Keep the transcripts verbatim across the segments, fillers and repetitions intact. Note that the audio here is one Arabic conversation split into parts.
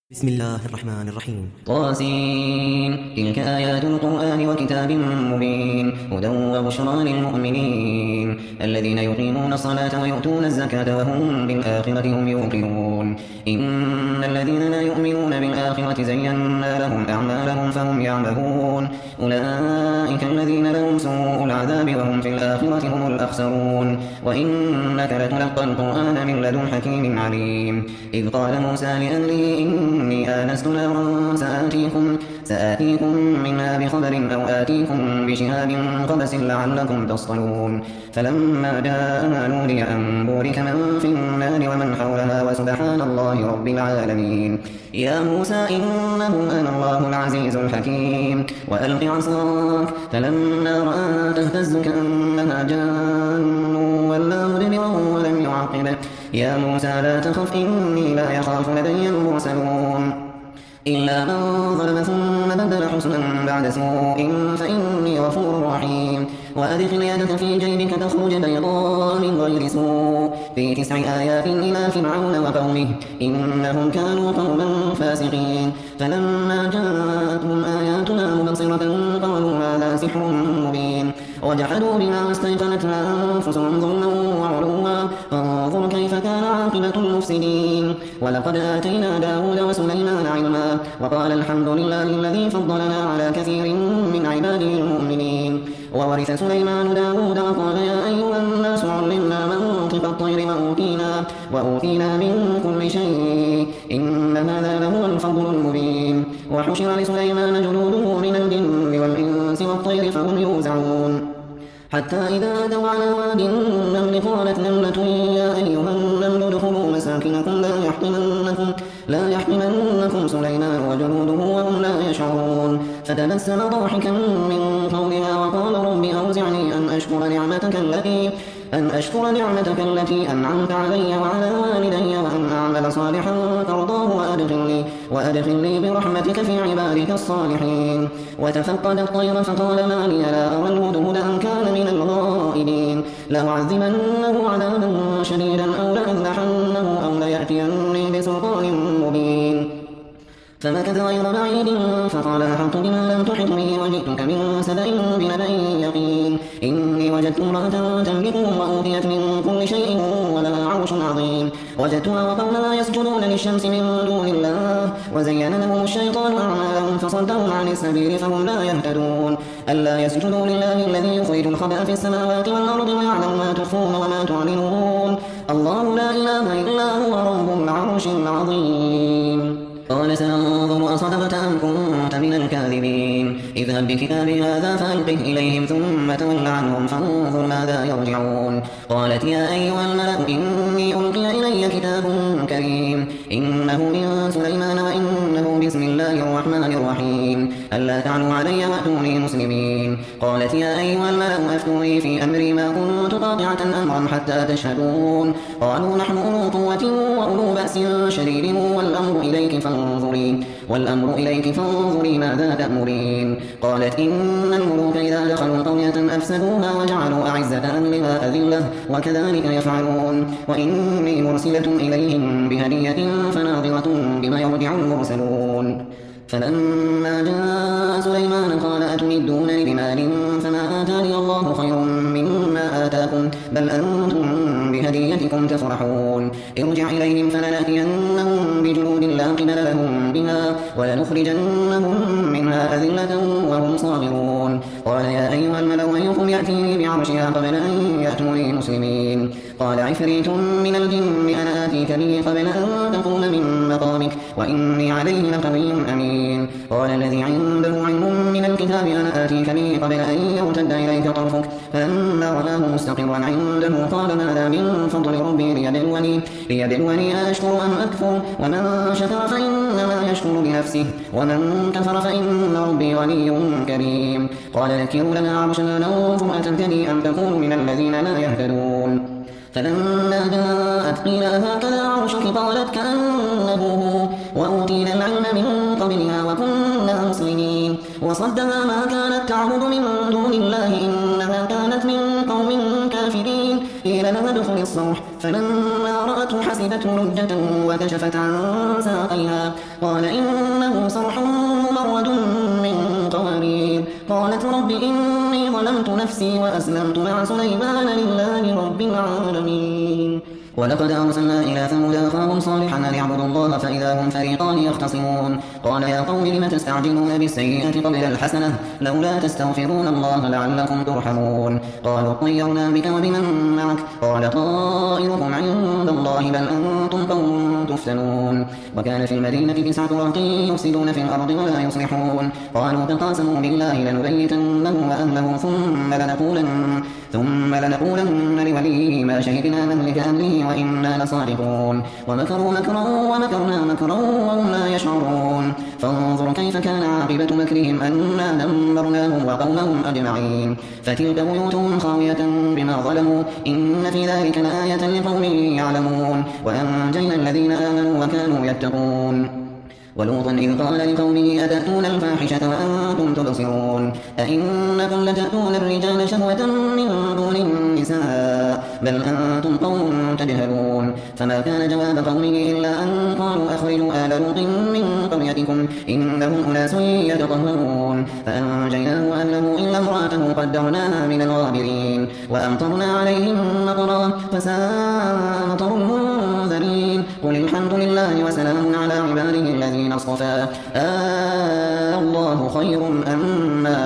بسم الله الرحمن الرحيم. طاسين. تلك آيات القرآن وكتاب مبين هدى وبشرى للمؤمنين الذين يقيمون الصلاة ويؤتون الزكاة وهم بالآخرة هم يوقنون. إن الذين لا يؤمنون بالآخرة زينا لهم أعمالهم فهم يعمهون. أولئك الذين لهم سوء العذاب وهم في الآخرة هم الأخسرون. وإنك لتلقى القرآن من لدن حكيم عليم. إذ قال موسى لأهله إني آنست نارا سآتيكم, سآتيكم منها بخبر أو آتيكم بشهاب قبس لعلكم تصطلون. فلما جاء نودي أن بورك من في النار ومن حولها وسبحان الله رب العالمين. يا موسى إنه أنا الله العزيز الحكيم. وألق عصاك فلما رآها تهتز كأنها جان ولا مدبرا ولم يعقب. يا موسى لا تخف إني لا يخاف لدي المرسلون إلا من ظلم ثم بدل حسنا بعد سوء فإني غفور رحيم. وأدخل يدك في جيبك تخرج بيضاء من غير سوء في تسع آيات إلى فرعون وقومه إنهم كانوا قوما فاسقين. فلما جاءتهم آياتنا مبصرة قالوا هذا سحر مبين وجحدوا بما واستيقنتها أنفسهم ظلما وعلوا فانظر كيف كان عاقبة المفسدين. ولقد آتينا داود وسليمان علما وقال الحمد لله الذي فضلنا على كثير من عباده المؤمنين. وورث سليمان داود وقال يا أيها الناس علمنا منطق الطير وأوتينا, وأوتينا من كل شيء إن هذا لهو الفضل المبين. وحشر لسليمان جنوده من الجن والإنس والطير فهم يوزعون حتى إذا أتوا على واد النمل قالت نملة يا أيها النمل ادخلوا مساكنكم لا يحطمنكم, لا يحطمنكم سليمان وجنوده وهم لا يشعرون. فتبسم ضاحكا من قولها وقال رب أوزعني أن أشكر نعمتك التي أن أشكر نعمتك التي أنعمت علي وعلى والدي وأن أعمل صالحا ترضاه وأدخلني, وأدخلني برحمتك في عبادك الصالحين. وتفقد الطير فقال ما لي لا أرى الهدهد أم كان من الغائبين. لأعذبنه عذابا شديدا أو لأذبحنه أو ليأتيني بسلطان مبين. فمكث غير بعيد فقال أحط بما لم تحط به وجئتك من سبأ بنبأ يقين. إني وجدت امرأة تملكهم وأوتيت من كل شيء ولها عرش عظيم. وجدتها وقومها يسجدون للشمس من دون الله وزين لهم الشيطان أعمالهم فصدهم عن السبيل فهم لا يهتدون. ألا يسجدوا لله الذي يخرج الخبأ في السماوات والأرض ويعلم ما تخفون وما تعلنون. الله لا إله إلا هو رب العرش العظيم. قال سننظر أصدقت أم كنت من الكاذبين. اذهب بكتابي هذا فألقه إليهم ثم تول عنهم فانظر ماذا يرجعون. قالت يا أيها الملأ إني ألقي إلي كتاب كريم إنه من سليمان وإنه بسم الله الرحمن الرحيم ألا تعلوا علي وأتوني مسلمين. قالت يا أيها الملأ أفتوني في أمري ما كنت قاطعة أمرا حتى تشهدون. قالوا نحن أولو قوة وأولو بأس شديد والأمر إليك فانظري والأمر إليك فانظري ماذا تأمرين. قالت إن الملوك إذا دخلوا قرية أفسدوها وجعلوا أعزة أهلها أذلة وكذلك يفعلون. وإني مرسلة إليهم بهدية فناظرة بما يرجع المرسلون. فلما جاء سليمان قال أتمدونني بمال فما آتاني الله خير مما آتاكم بل أنتم بهديتكم تفرحون. ارجع إليهم فلنأتينهم بجنود لا قبل لهم بها ولنخرجنهم منها أذلة وهم صاغرون. قال يا أيها الملأ أيكم يأتيني بعرشها قبل أن يأتوني مسلمين. قال عفريت من الجن أنا آتيك به قبل أن تقوم من مقامك وإني عليه لقوي أمين. قال الذي عنده علم من الكتاب أنا آتيك به قبل أن يرتد إليك طرفك فلما رآه مستقرا عنده قال ماذا من فضل ربي ليبلوني, ليبلوني أشكر أم أكفر ومن شكر فإنما يشكر لنفسه ومن كفر فإن ربي غني كريم. قال نكروا لنا عرشنا ننظر أتهتدي أم تكون من الذين لا يهتدون. فلما جاءت قيل هكذا عرشك قالت كأنه هو وأوتينا العلم من قبلها وكنا مسلمين. وصدها ما كانت تعبد من دون الله إنها كانت من قوم كافرين. قيل لها ادخل الصرح فلما رأته حسبته لجة وكشفت عن ساقيها قال إنه صرح ممرد من قوارير قالت رب إني ظلمت نفسي وأسلمت مع سليمان لله رب العالمين. ولقد أرسلنا إلى ثمود أخاهم صالحا أن اعبدوا الله فإذا هم فريقان يختصمون قال يا قوم لم تستعجلون بالسيئة قبل الحسنة لولا تستغفرون الله لعلكم ترحمون قالوا طيرنا بك وبمن معك قال طائركم عند الله بل أنتم قوم تفتنون. وكان في المدينة تسعة رهط يفسدون في الأرض ولا يصلحون قالوا تقاسموا بالله لنبيتنه وأهله ثم لنقولن ثم لنقولن لوليه ما شهدنا مهلك أهله وإنا لصادقون ومكروا مكرا ومكرنا مكرا وهم لا يشعرون فانظر كيف كان عاقبة مكرهم أنا دمرناهم وقومهم أجمعين فتلك بيوتهم خاوية بما ظلموا إن في ذلك لآية لقوم يعلمون وأنجينا الذين آمنوا وكانوا يتقون. ولوطا إذ قال لقومه أتأتون الفاحشة وأنتم تبصرون أئنكم لتأتون الرجال شهوة من دون النساء بل أنتم قوم تجهلون. فما كان جواب قومه إلا أن قالوا أخرجوا آل لوط من قريتكم إنهم أناس يتطهرون فأنجيناه وأهله إلا امرأته قدرناها من الغابرين وأمطرنا عليهم مطرا فساء مطر المنذرين قل الحمد لله وسلام على عباده الذين اصطفى آه الله خير أما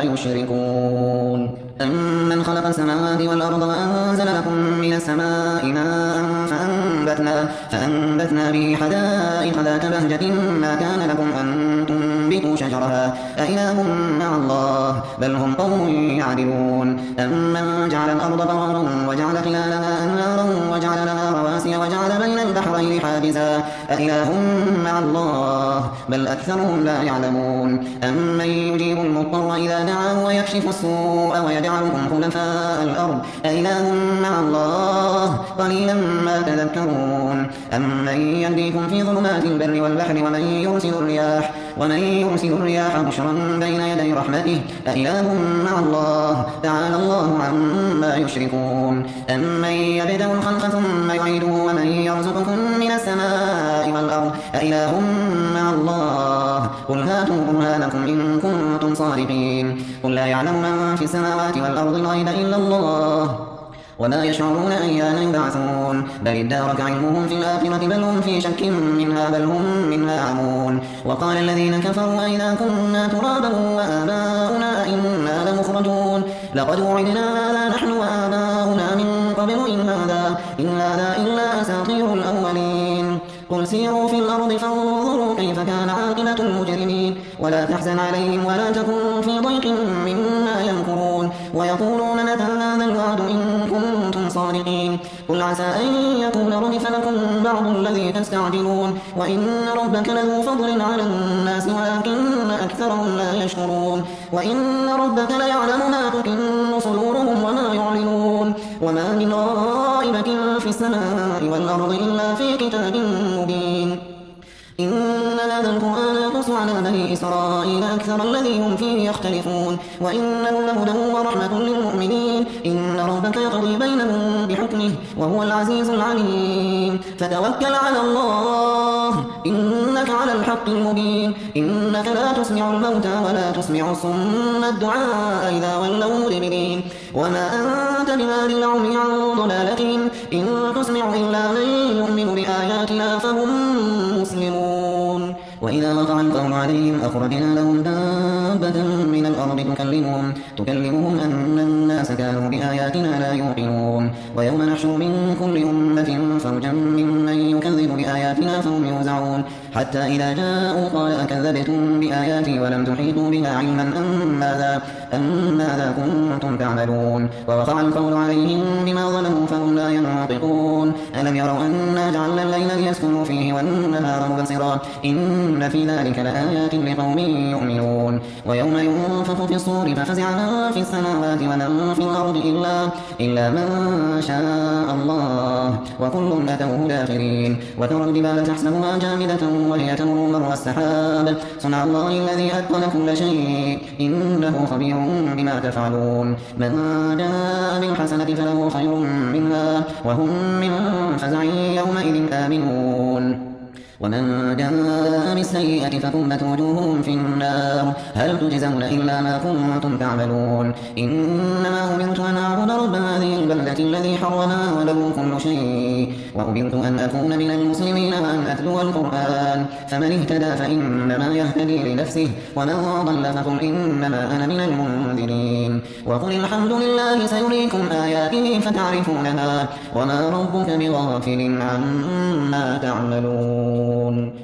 يشركون. أمن خلق السماوات والأرض وأنزل لكم من السماء ماء فأنبتنا, فأنبتنا به حدائق ذات بهجة ما كان لكم أن تنبتوا شجرها أإله مع الله بل هم قوم يعدلون. أمن جعل الأرض قرارا وجعل خلالها أنهارا وجعل لها رواسي وجعل بين البحرين حاجزا أإله مع الله بل أكثرهم لا يعلمون. أمن يجيب المضطر إذا دعاه ويكشف السوء ويجعلكم خلفاء الأرض أإله مع الله قليلا ما تذكرون. أمن يهديكم في ظلمات البر والبحر ومن يرسل الرياح ومن يرسل الرياح بشرا بين يدي رحمته أإله مع الله تعالى الله عما يشركون. أمن يبدأ الخلق ثم يعيده ومن يرزقكم من السماء والأرض أإله مع الله قل هاتوا برهانكم إن كنتم صادقين. قل لا يعلم من في السماوات والأرض الغيب إلا الله وما يشعرون أيان يبعثون بل ادارك علمهم في الآخرة بل هم في شك منها بل هم منها عمون. وقال الذين كفروا أئذا كنا ترابا وآباؤنا إنا لمخرجون لقد وعدنا هذا نحن وآباؤنا من قبل إن هذا إن هذا إلا أساطير الأولين. قل سيروا في الأرض فانظروا كيف كان عاقبة المجرمين ولا تحزن عليهم ولا تكن في ضيق مما يمكرون ويقولون متى هذا الوعد إن كنتم صادقين. قل عسى أن يكون ردف لكم بعض الذي تستعجلون وإن ربك لذو فضل على الناس ولكن أكثرهم لا يشكرون. وإن ربك ليعلم ما تكن صدورهم وما يعلنون وما من غائبة في السماء والأرض إلا في كتاب مبين. إن هذا القرآن يقص على بني إسرائيل أكثر الذي هم فيه يختلفون وإنه لهدى ورحمة للمؤمنين. إن ربك يقضي بينهم بحكمه وهو العزيز العليم. فتوكل على الله إنك على الحق المبين. إنك لا تسمع الموتى ولا تسمع الصم الدعاء إذا ولوا مدبرين وما أنت بهادي العمي عن ضلالتهم إن تسمع إلا من يؤمن بآياتنا فهم مسلمون. وإذا وقع القول عليهم أخرجنا لهم دابة من الأرض تكلمهم, تكلمهم أن الناس كانوا بآياتنا لا يوقنون. ويوم نحشر من كل أمة فوجا ممن يكذب بآياتنا فهم يوزعون حتى إذا جاءوا قال أكذبتم بآياتي ولم تحيطوا بها علما أم ماذا, أم ماذا كنتم تعملون. ووقع القول عليهم بما ظلموا فهم لا ينطقون. ألم يروا أنا جعلنا الليل ليسكنوا فيه والنهار مبصرا إن في ذلك لآيات لقوم يؤمنون. ويوم ينفخ في الصور ففزع من في السماوات ومن في الأرض إلا, إلا من شاء الله وكل أتوه داخرين. وترى الجبال تحسبها جامدة وهي تمر مر السحاب صنع الله الذي أتقن كل شيء إنه خبير بما تفعلون من جاء بالحسنة فله خير منها وهم من فزع يومئذ آمنون ومن جاء بالسيئة فكبت وجوههم في النار هل تجزون إلا ما كنتم تعملون إنما أمرت أن أعبد رب هذه البلدة الذي حرمها وله كل شيء وأمرت أن أكون من المسلمين وأن أتلو القرآن فمن اهتدى فإنما يهتدي لنفسه ومن ضل فقل إنما أنا من المنذرين وقل الحمد لله سيريكم آياته فتعرفونها وما ربك بغافل عما تعملون